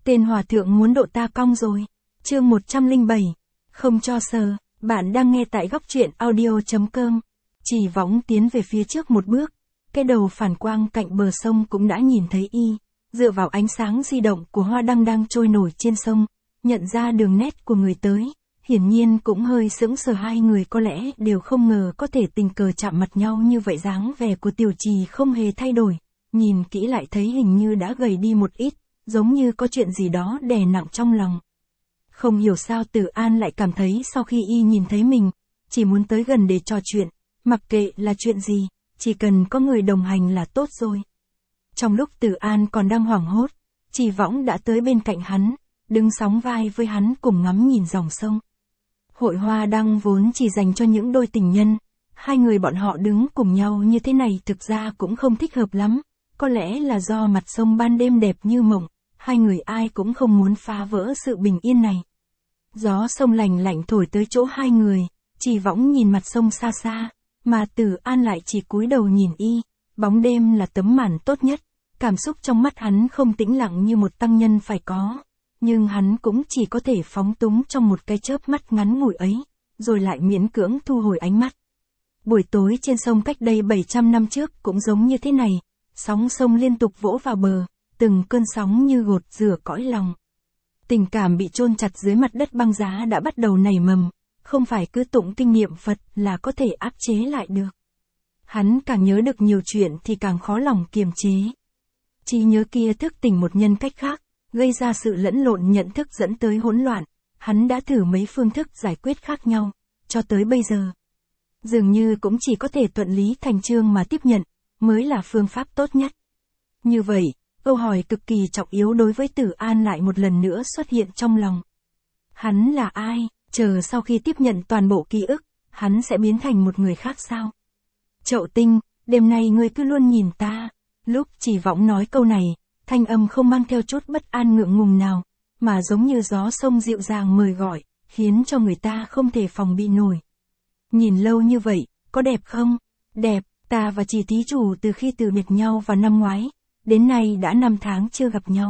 Tên hòa thượng muốn độ ta cong rồi. Chương 107. Không cho sờ. Bạn đang nghe tại góc truyện audio.com. Chỉ Võng tiến về phía trước một bước. Cái đầu phản quang cạnh bờ sông cũng đã nhìn thấy y. Dựa vào ánh sáng di động của hoa đăng đang trôi nổi trên sông, nhận ra đường nét của người tới. Hiển nhiên cũng hơi sững sờ, hai người có lẽ đều không ngờ có thể tình cờ chạm mặt nhau như vậy. Dáng vẻ của Tiểu Trì không hề thay đổi. Nhìn kỹ lại thấy hình như đã gầy đi một ít, giống như có chuyện gì đó đè nặng trong lòng. Không hiểu sao Tử An lại cảm thấy sau khi y nhìn thấy mình, chỉ muốn tới gần để trò chuyện, mặc kệ là chuyện gì, chỉ cần có người đồng hành là tốt rồi. Trong lúc Tử An còn đang hoảng hốt, Chỉ Võng đã tới bên cạnh hắn, đứng sóng vai với hắn cùng ngắm nhìn dòng sông. Hội hoa đăng vốn chỉ dành cho những đôi tình nhân, hai người bọn họ đứng cùng nhau như thế này thực ra cũng không thích hợp lắm, có lẽ là do mặt sông ban đêm đẹp như mộng, hai người ai cũng không muốn phá vỡ sự bình yên này. Gió sông lành lạnh thổi tới chỗ hai người, Chỉ Võng nhìn mặt sông xa xa, mà Tử An lại chỉ cúi đầu nhìn y. Bóng đêm là tấm màn tốt nhất, cảm xúc trong mắt hắn không tĩnh lặng như một tăng nhân phải có, nhưng hắn cũng chỉ có thể phóng túng trong một cái chớp mắt ngắn ngủi ấy, rồi lại miễn cưỡng thu hồi ánh mắt. Buổi tối trên sông cách đây 700 năm trước cũng giống như thế này, sóng sông liên tục vỗ vào bờ, từng cơn sóng như gột rửa cõi lòng. Tình cảm bị chôn chặt dưới mặt đất băng giá đã bắt đầu nảy mầm, không phải cứ tụng kinh niệm Phật là có thể áp chế lại được. Hắn càng nhớ được nhiều chuyện thì càng khó lòng kiềm chế. Trí nhớ kia thức tỉnh một nhân cách khác, gây ra sự lẫn lộn nhận thức dẫn tới hỗn loạn. Hắn đã thử mấy phương thức giải quyết khác nhau, cho tới bây giờ. Dường như cũng chỉ có thể thuận lý thành chương mà tiếp nhận, mới là phương pháp tốt nhất. Như vậy, câu hỏi cực kỳ trọng yếu đối với Tử An lại một lần nữa xuất hiện trong lòng. Hắn là ai? Chờ sau khi tiếp nhận toàn bộ ký ức, hắn sẽ biến thành một người khác sao? Chậu Tinh, đêm nay ngươi cứ luôn nhìn ta. Lúc Chỉ Võng nói câu này, thanh âm không mang theo chút bất an ngượng ngùng nào, mà giống như gió sông dịu dàng mời gọi, khiến cho người ta không thể phòng bị nổi. Nhìn lâu như vậy, có đẹp không? Đẹp, ta và Chỉ thí chủ từ khi từ biệt nhau vào năm ngoái, đến nay đã 5 tháng chưa gặp nhau.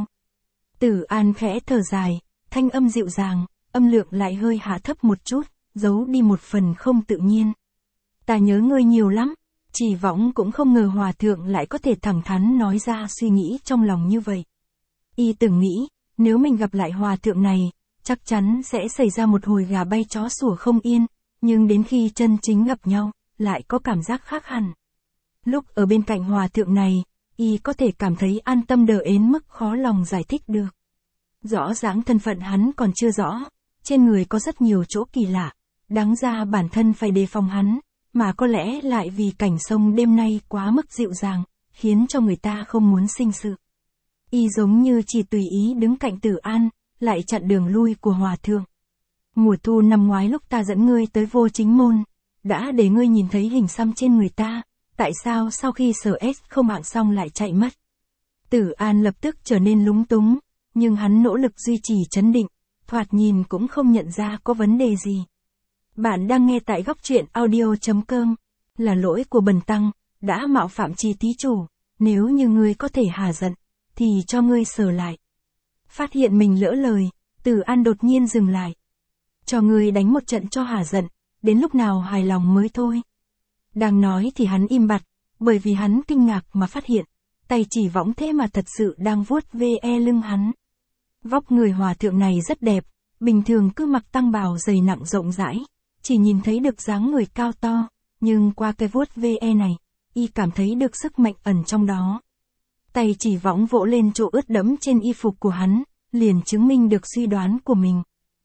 Tử An khẽ thở dài, thanh âm dịu dàng, âm lượng lại hơi hạ thấp một chút, giấu đi một phần không tự nhiên. Ta nhớ ngươi nhiều lắm. Chỉ Võng cũng không ngờ hòa thượng lại có thể thẳng thắn nói ra suy nghĩ trong lòng như vậy. Y từng nghĩ, nếu mình gặp lại hòa thượng này, chắc chắn sẽ xảy ra một hồi gà bay chó sủa không yên, nhưng đến khi chân chính gặp nhau, lại có cảm giác khác hẳn. Lúc ở bên cạnh hòa thượng này, y có thể cảm thấy an tâm đờ đến mức khó lòng giải thích được. Rõ ràng thân phận hắn còn chưa rõ, trên người có rất nhiều chỗ kỳ lạ, đáng ra bản thân phải đề phòng hắn. Mà có lẽ lại vì cảnh sông đêm nay quá mức dịu dàng, khiến cho người ta không muốn sinh sự. Y giống như chỉ tùy ý đứng cạnh Tử An, lại chặn đường lui của hòa thượng. Mùa thu năm ngoái lúc ta dẫn ngươi tới Vô Chính Môn, đã để ngươi nhìn thấy hình xăm trên người ta, tại sao sau khi sở S không mạng xong lại chạy mất? Tử An lập tức trở nên lúng túng, nhưng hắn nỗ lực duy trì trấn định, thoạt nhìn cũng không nhận ra có vấn đề gì. Bạn đang nghe tại góc truyện audio.com. Là lỗi của bần tăng, đã mạo phạm Chỉ thí chủ, nếu như ngươi có thể hà giận, thì cho ngươi sờ lại. Phát hiện mình lỡ lời, Tử An đột nhiên dừng lại. Cho ngươi đánh một trận cho hà giận, đến lúc nào hài lòng mới thôi. Đang nói thì hắn im bặt, bởi vì hắn kinh ngạc mà phát hiện, tay Chỉ Võng thế mà thật sự đang vuốt ve lưng hắn. Vóc người hòa thượng này rất đẹp, bình thường cứ mặc tăng bào dày nặng rộng rãi. Chỉ nhìn thấy được dáng người cao to, nhưng qua cái vuốt ve này, y cảm thấy được sức mạnh ẩn trong đó. Tay Chỉ Võng vỗ lên chỗ ướt đẫm trên y phục của hắn, liền chứng minh được suy đoán của mình.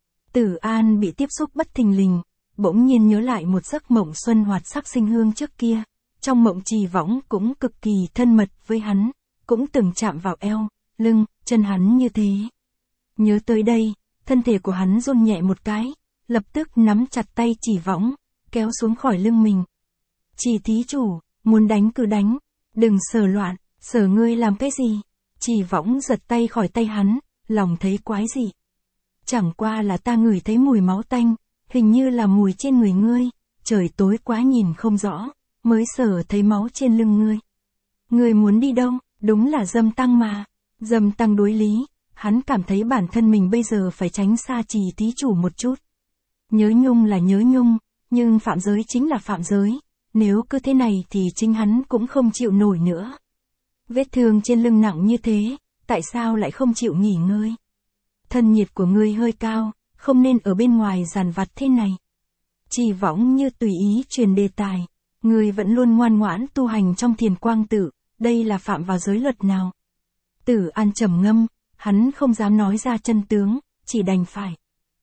Tử An bị tiếp xúc bất thình lình, bỗng nhiên nhớ lại một giấc mộng xuân hoạt sắc sinh hương trước kia. Trong mộng Chỉ Võng cũng cực kỳ thân mật với hắn, cũng từng chạm vào eo, lưng, chân hắn như thế. Nhớ tới đây, thân thể của hắn run nhẹ một cái. Lập tức nắm chặt tay Chỉ Võng, kéo xuống khỏi lưng mình. Chỉ thí chủ, muốn đánh cứ đánh, đừng sờ loạn, sờ ngươi làm cái gì? Chỉ Võng giật tay khỏi tay hắn, lòng thấy quái dị. Chẳng qua là ta ngửi thấy mùi máu tanh, hình như là mùi trên người ngươi, trời tối quá nhìn không rõ, mới sờ thấy máu trên lưng ngươi. Ngươi muốn đi đâu? Đúng là Dâm Tăng mà. Dâm Tăng đối lý, hắn cảm thấy bản thân mình bây giờ phải tránh xa Trì thí chủ một chút. Nhớ nhung là nhớ nhung, nhưng phạm giới chính là phạm giới, nếu cứ thế này thì chính hắn cũng không chịu nổi nữa. Vết thương trên lưng nặng như thế, tại sao lại không chịu nghỉ ngơi? Thân nhiệt của ngươi hơi cao, không nên ở bên ngoài giàn vặt thế này. Trì Võng như tùy ý truyền đề tài, ngươi vẫn luôn ngoan ngoãn tu hành trong Thiền Quang Tự, đây là phạm vào giới luật nào? Tử An trầm ngâm, hắn không dám nói ra chân tướng, chỉ đành phải.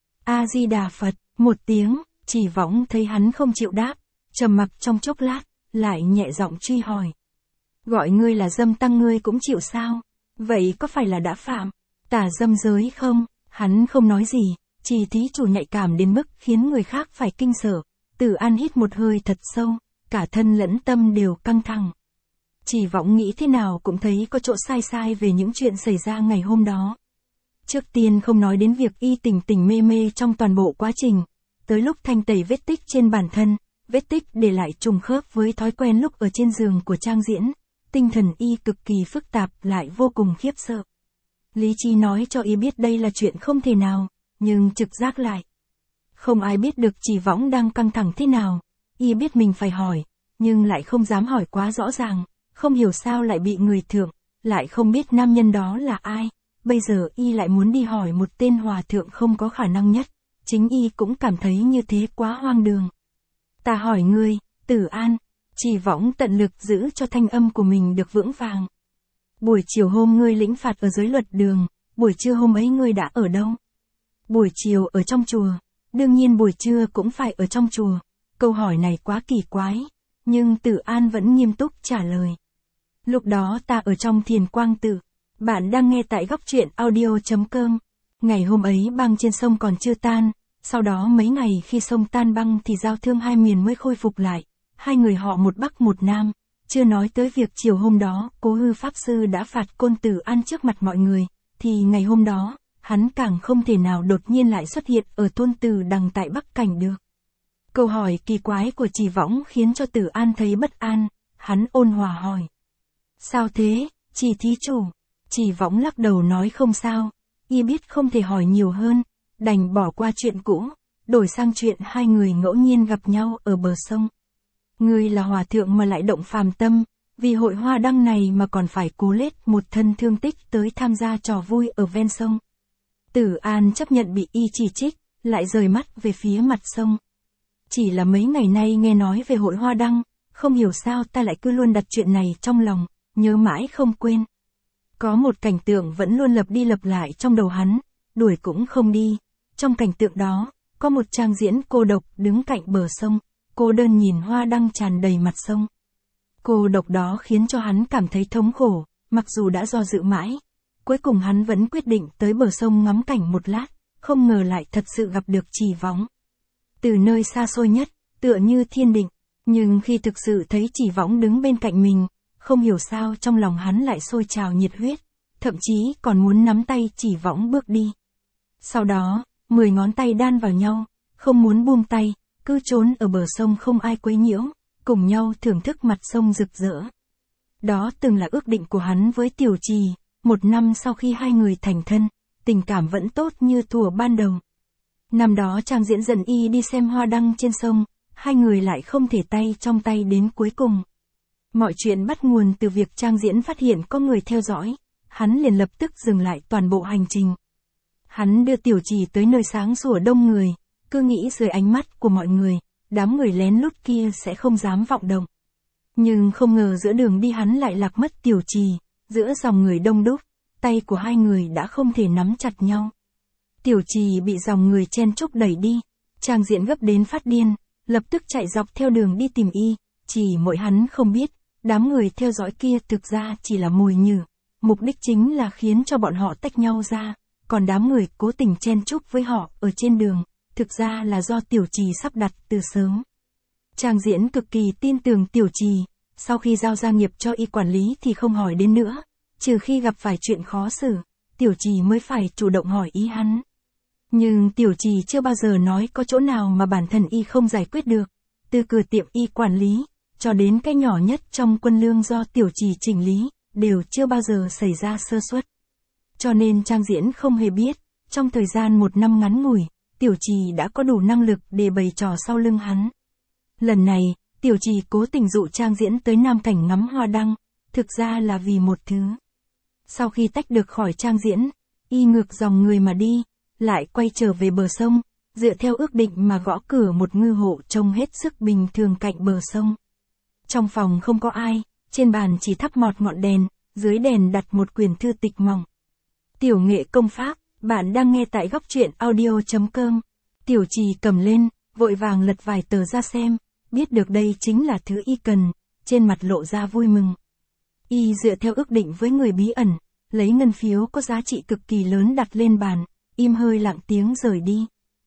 A-di-đà Phật, một tiếng, Trì Võng thấy hắn không chịu đáp, trầm mặc trong chốc lát, lại nhẹ giọng truy hỏi. Gọi ngươi là dâm tăng ngươi cũng chịu sao? Vậy có phải là đã phạm tà dâm giới không? Hắn không nói gì, Trì thí chủ nhạy cảm đến mức khiến người khác phải kinh sợ. Tử An hít một hơi thật sâu, cả thân lẫn tâm đều căng thẳng. Trì Võng nghĩ thế nào cũng thấy có chỗ sai sai về những chuyện xảy ra ngày hôm đó. Trước tiên không nói đến việc y tỉnh tỉnh mê mê trong toàn bộ quá trình, tới lúc thanh tẩy vết tích trên bản thân, vết tích để lại trùng khớp với thói quen lúc ở trên giường của Trang Diễn, tinh thần y cực kỳ phức tạp lại vô cùng khiếp sợ. Lý trí nói cho y biết đây là chuyện không thể nào, nhưng trực giác lại. Không ai biết được Trì Võng đang căng thẳng thế nào, y biết mình phải hỏi, nhưng lại không dám hỏi quá rõ ràng, không hiểu sao lại bị người thượng, lại không biết nam nhân đó là ai, bây giờ y lại muốn đi hỏi một tên hòa thượng không có khả năng nhất, chính y cũng cảm thấy như thế quá hoang đường. Ta hỏi ngươi, Tử An, Trì Võng tận lực giữ cho thanh âm của mình được vững vàng. Buổi chiều hôm ngươi lĩnh phạt ở giới luật đường, buổi trưa hôm ấy ngươi đã ở đâu? Buổi chiều ở trong chùa, đương nhiên buổi trưa cũng phải ở trong chùa. Câu hỏi này quá kỳ quái, nhưng Tử An vẫn nghiêm túc trả lời. Lúc đó ta ở trong Thiền Quang Tự. Bạn đang nghe tại góc truyện audio.com. Ngày hôm ấy băng trên sông còn chưa tan, sau đó mấy ngày khi sông tan băng thì giao thương hai miền mới khôi phục lại. Hai người họ một Bắc một Nam, chưa nói tới việc chiều hôm đó Cố Hư Pháp Sư đã phạt Côn Tử An trước mặt mọi người, thì ngày hôm đó, hắn càng không thể nào đột nhiên lại xuất hiện ở thôn Từ Đằng tại Bắc Cảnh được. Câu hỏi kỳ quái của Trì Võng khiến cho Tử An thấy bất an, hắn ôn hòa hỏi. Sao thế, Trì thí chủ? Trì Võng lắc đầu nói không sao, y biết không thể hỏi nhiều hơn, đành bỏ qua chuyện cũ, đổi sang chuyện hai người ngẫu nhiên gặp nhau ở bờ sông. Ngươi là hòa thượng mà lại động phàm tâm, vì hội hoa đăng này mà còn phải cố lết một thân thương tích tới tham gia trò vui ở ven sông. Tử An chấp nhận bị y chỉ trích, lại rời mắt về phía mặt sông. Chỉ là mấy ngày nay nghe nói về hội hoa đăng, không hiểu sao ta lại cứ luôn đặt chuyện này trong lòng, nhớ mãi không quên. Có một cảnh tượng vẫn luôn lặp đi lặp lại trong đầu hắn, đuổi cũng không đi. Trong cảnh tượng đó, có một Trang Diễn cô độc đứng cạnh bờ sông, cô đơn nhìn hoa đăng tràn đầy mặt sông. Cô độc đó khiến cho hắn cảm thấy thống khổ, mặc dù đã do dự mãi. Cuối cùng hắn vẫn quyết định tới bờ sông ngắm cảnh một lát, không ngờ lại thật sự gặp được Trì Võng. Từ nơi xa xôi nhất, tựa như thiên định, nhưng khi thực sự thấy Trì Võng đứng bên cạnh mình, không hiểu sao trong lòng hắn lại sôi trào nhiệt huyết, thậm chí còn muốn nắm tay Trì Võng bước đi. Sau đó, 10 ngón tay đan vào nhau, không muốn buông tay, cứ trốn ở bờ sông không ai quấy nhiễu, cùng nhau thưởng thức mặt sông rực rỡ. Đó từng là ước định của hắn với Tiểu Trì, 1 năm sau khi hai người thành thân, tình cảm vẫn tốt như thuở ban đầu. Năm đó Trang Diễn dẫn y đi xem hoa đăng trên sông, hai người lại không thể tay trong tay đến cuối cùng. Mọi chuyện bắt nguồn từ việc Trang Diễn phát hiện có người theo dõi, hắn liền lập tức dừng lại toàn bộ hành trình. Hắn đưa Tiểu Trì tới nơi sáng sủa đông người, cứ nghĩ dưới ánh mắt của mọi người, đám người lén lút kia sẽ không dám vọng động. Nhưng không ngờ giữa đường đi hắn lại lạc mất Tiểu Trì, giữa dòng người đông đúc, tay của hai người đã không thể nắm chặt nhau. Tiểu Trì bị dòng người chen chúc đẩy đi, Trang Diễn gấp đến phát điên, lập tức chạy dọc theo đường đi tìm y, chỉ mỗi hắn không biết, đám người theo dõi kia thực ra chỉ là mồi nhử, mục đích chính là khiến cho bọn họ tách nhau ra, còn đám người cố tình chen chúc với họ ở trên đường, thực ra là do Tiểu Trì sắp đặt từ sớm. Trang Diễn cực kỳ tin tưởng Tiểu Trì, sau khi giao gia nghiệp cho y quản lý thì không hỏi đến nữa, trừ khi gặp phải chuyện khó xử, Tiểu Trì mới phải chủ động hỏi ý hắn. Nhưng Tiểu Trì chưa bao giờ nói có chỗ nào mà bản thân y không giải quyết được, từ cửa tiệm y quản lý, cho đến cái nhỏ nhất trong quân lương do Tiểu Trì chỉnh lý, đều chưa bao giờ xảy ra sơ suất. Cho nên Trang Diễn không hề biết, trong thời gian 1 năm ngắn ngủi, Tiểu Trì đã có đủ năng lực để bày trò sau lưng hắn. Lần này, Tiểu Trì cố tình dụ Trang Diễn tới Nam Cảnh ngắm hoa đăng, thực ra là vì một thứ. Sau khi tách được khỏi Trang Diễn, y ngược dòng người mà đi, lại quay trở về bờ sông, dựa theo ước định mà gõ cửa một ngư hộ trông hết sức bình thường cạnh bờ sông. Trong phòng không có ai, trên bàn chỉ thắp một ngọn đèn, dưới đèn đặt một quyển thư tịch mỏng. Tiểu nghệ công pháp, bạn đang nghe tại góc truyện audio.com. Tiểu Trì cầm lên, vội vàng lật vài tờ ra xem, biết được đây chính là thứ y cần, trên mặt lộ ra vui mừng. Y dựa theo ước định với người bí ẩn, lấy ngân phiếu có giá trị cực kỳ lớn đặt lên bàn, im hơi lặng tiếng rời đi.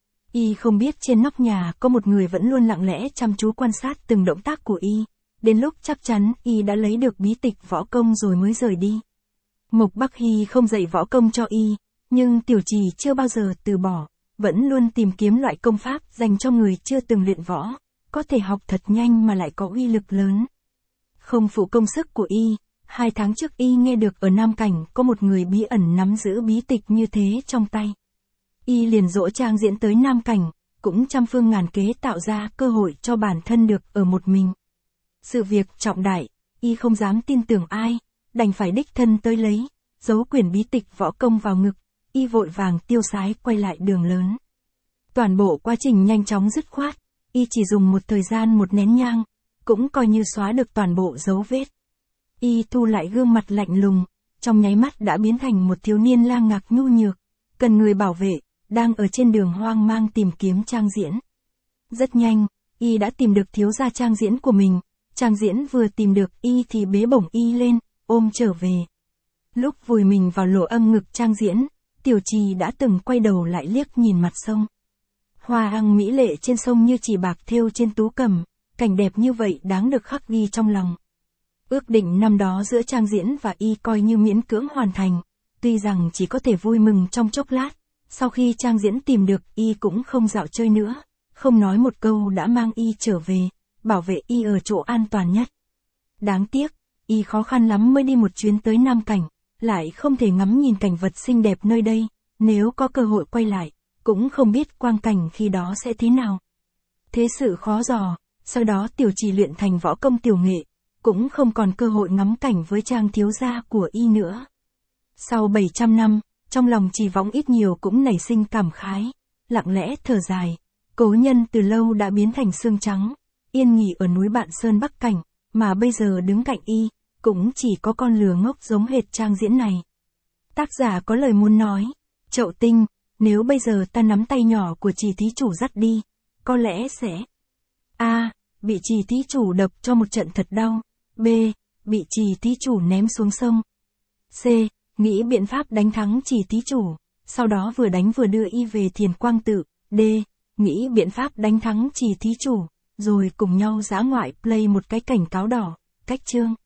Y không biết trên nóc nhà có một người vẫn luôn lặng lẽ chăm chú quan sát từng động tác của y, đến lúc chắc chắn y đã lấy được bí tịch võ công rồi mới rời đi. Mộc Bắc Hy không dạy võ công cho y, nhưng Tiểu Trì chưa bao giờ từ bỏ, vẫn luôn tìm kiếm loại công pháp dành cho người chưa từng luyện võ, có thể học thật nhanh mà lại có uy lực lớn. Không phụ công sức của y, 2 tháng trước y nghe được ở Nam Cảnh có một người bí ẩn nắm giữ bí tịch như thế trong tay. Y liền dỗ Trang Diễn tới Nam Cảnh, cũng trăm phương ngàn kế tạo ra cơ hội cho bản thân được ở một mình. Sự việc trọng đại, y không dám tin tưởng ai, đành phải đích thân tới lấy, giấu quyển bí tịch võ công vào ngực, y vội vàng tiêu sái quay lại đường lớn. Toàn bộ quá trình nhanh chóng dứt khoát, y chỉ dùng một thời gian 1 nén nhang, cũng coi như xóa được toàn bộ dấu vết. Y thu lại gương mặt lạnh lùng, trong nháy mắt đã biến thành một thiếu niên lang ngạc nhu nhược, cần người bảo vệ, đang ở trên đường hoang mang tìm kiếm Trang Diễn. Rất nhanh, y đã tìm được thiếu gia Trang Diễn của mình, Trang Diễn vừa tìm được y thì bế bổng y lên, ôm trở về. Lúc vùi mình vào lỗ âm ngực Trang Diễn, Tiểu Trì đã từng quay đầu lại liếc nhìn mặt sông. Hoa hăng mỹ lệ trên sông như chỉ bạc thêu trên tú cầm, cảnh đẹp như vậy đáng được khắc ghi trong lòng. Ước định năm đó giữa Trang Diễn và y coi như miễn cưỡng hoàn thành, tuy rằng chỉ có thể vui mừng trong chốc lát, sau khi Trang Diễn tìm được y cũng không dạo chơi nữa, không nói một câu đã mang y trở về, bảo vệ y ở chỗ an toàn nhất. Đáng tiếc, y khó khăn lắm mới đi một chuyến tới Nam Cảnh, lại không thể ngắm nhìn cảnh vật xinh đẹp nơi đây, nếu có cơ hội quay lại, cũng không biết quang cảnh khi đó sẽ thế nào. Thế sự khó dò, sau đó Tiểu Trì luyện thành võ công tiểu nghệ, cũng không còn cơ hội ngắm cảnh với Trang thiếu gia của y nữa. Sau 700 năm, trong lòng Trì Võng ít nhiều cũng nảy sinh cảm khái, lặng lẽ thở dài, cố nhân từ lâu đã biến thành xương trắng, yên nghỉ ở núi Bạn Sơn Bắc Cảnh, mà bây giờ đứng cạnh y, cũng chỉ có con lừa ngốc giống hệt Trang Diễn này. Tác giả có lời muốn nói, Chậu Tinh, nếu bây giờ ta nắm tay nhỏ của Trì thí chủ dắt đi, có lẽ sẽ A. Bị Trì thí chủ đập cho một trận thật đau. B. Bị Trì thí chủ ném xuống sông. C. Nghĩ biện pháp đánh thắng Trì thí chủ, sau đó vừa đánh vừa đưa y về Thiền Quang Tự. D. Nghĩ biện pháp đánh thắng Trì thí chủ, rồi cùng nhau dã ngoại play một cái cảnh cáo đỏ. Cách chương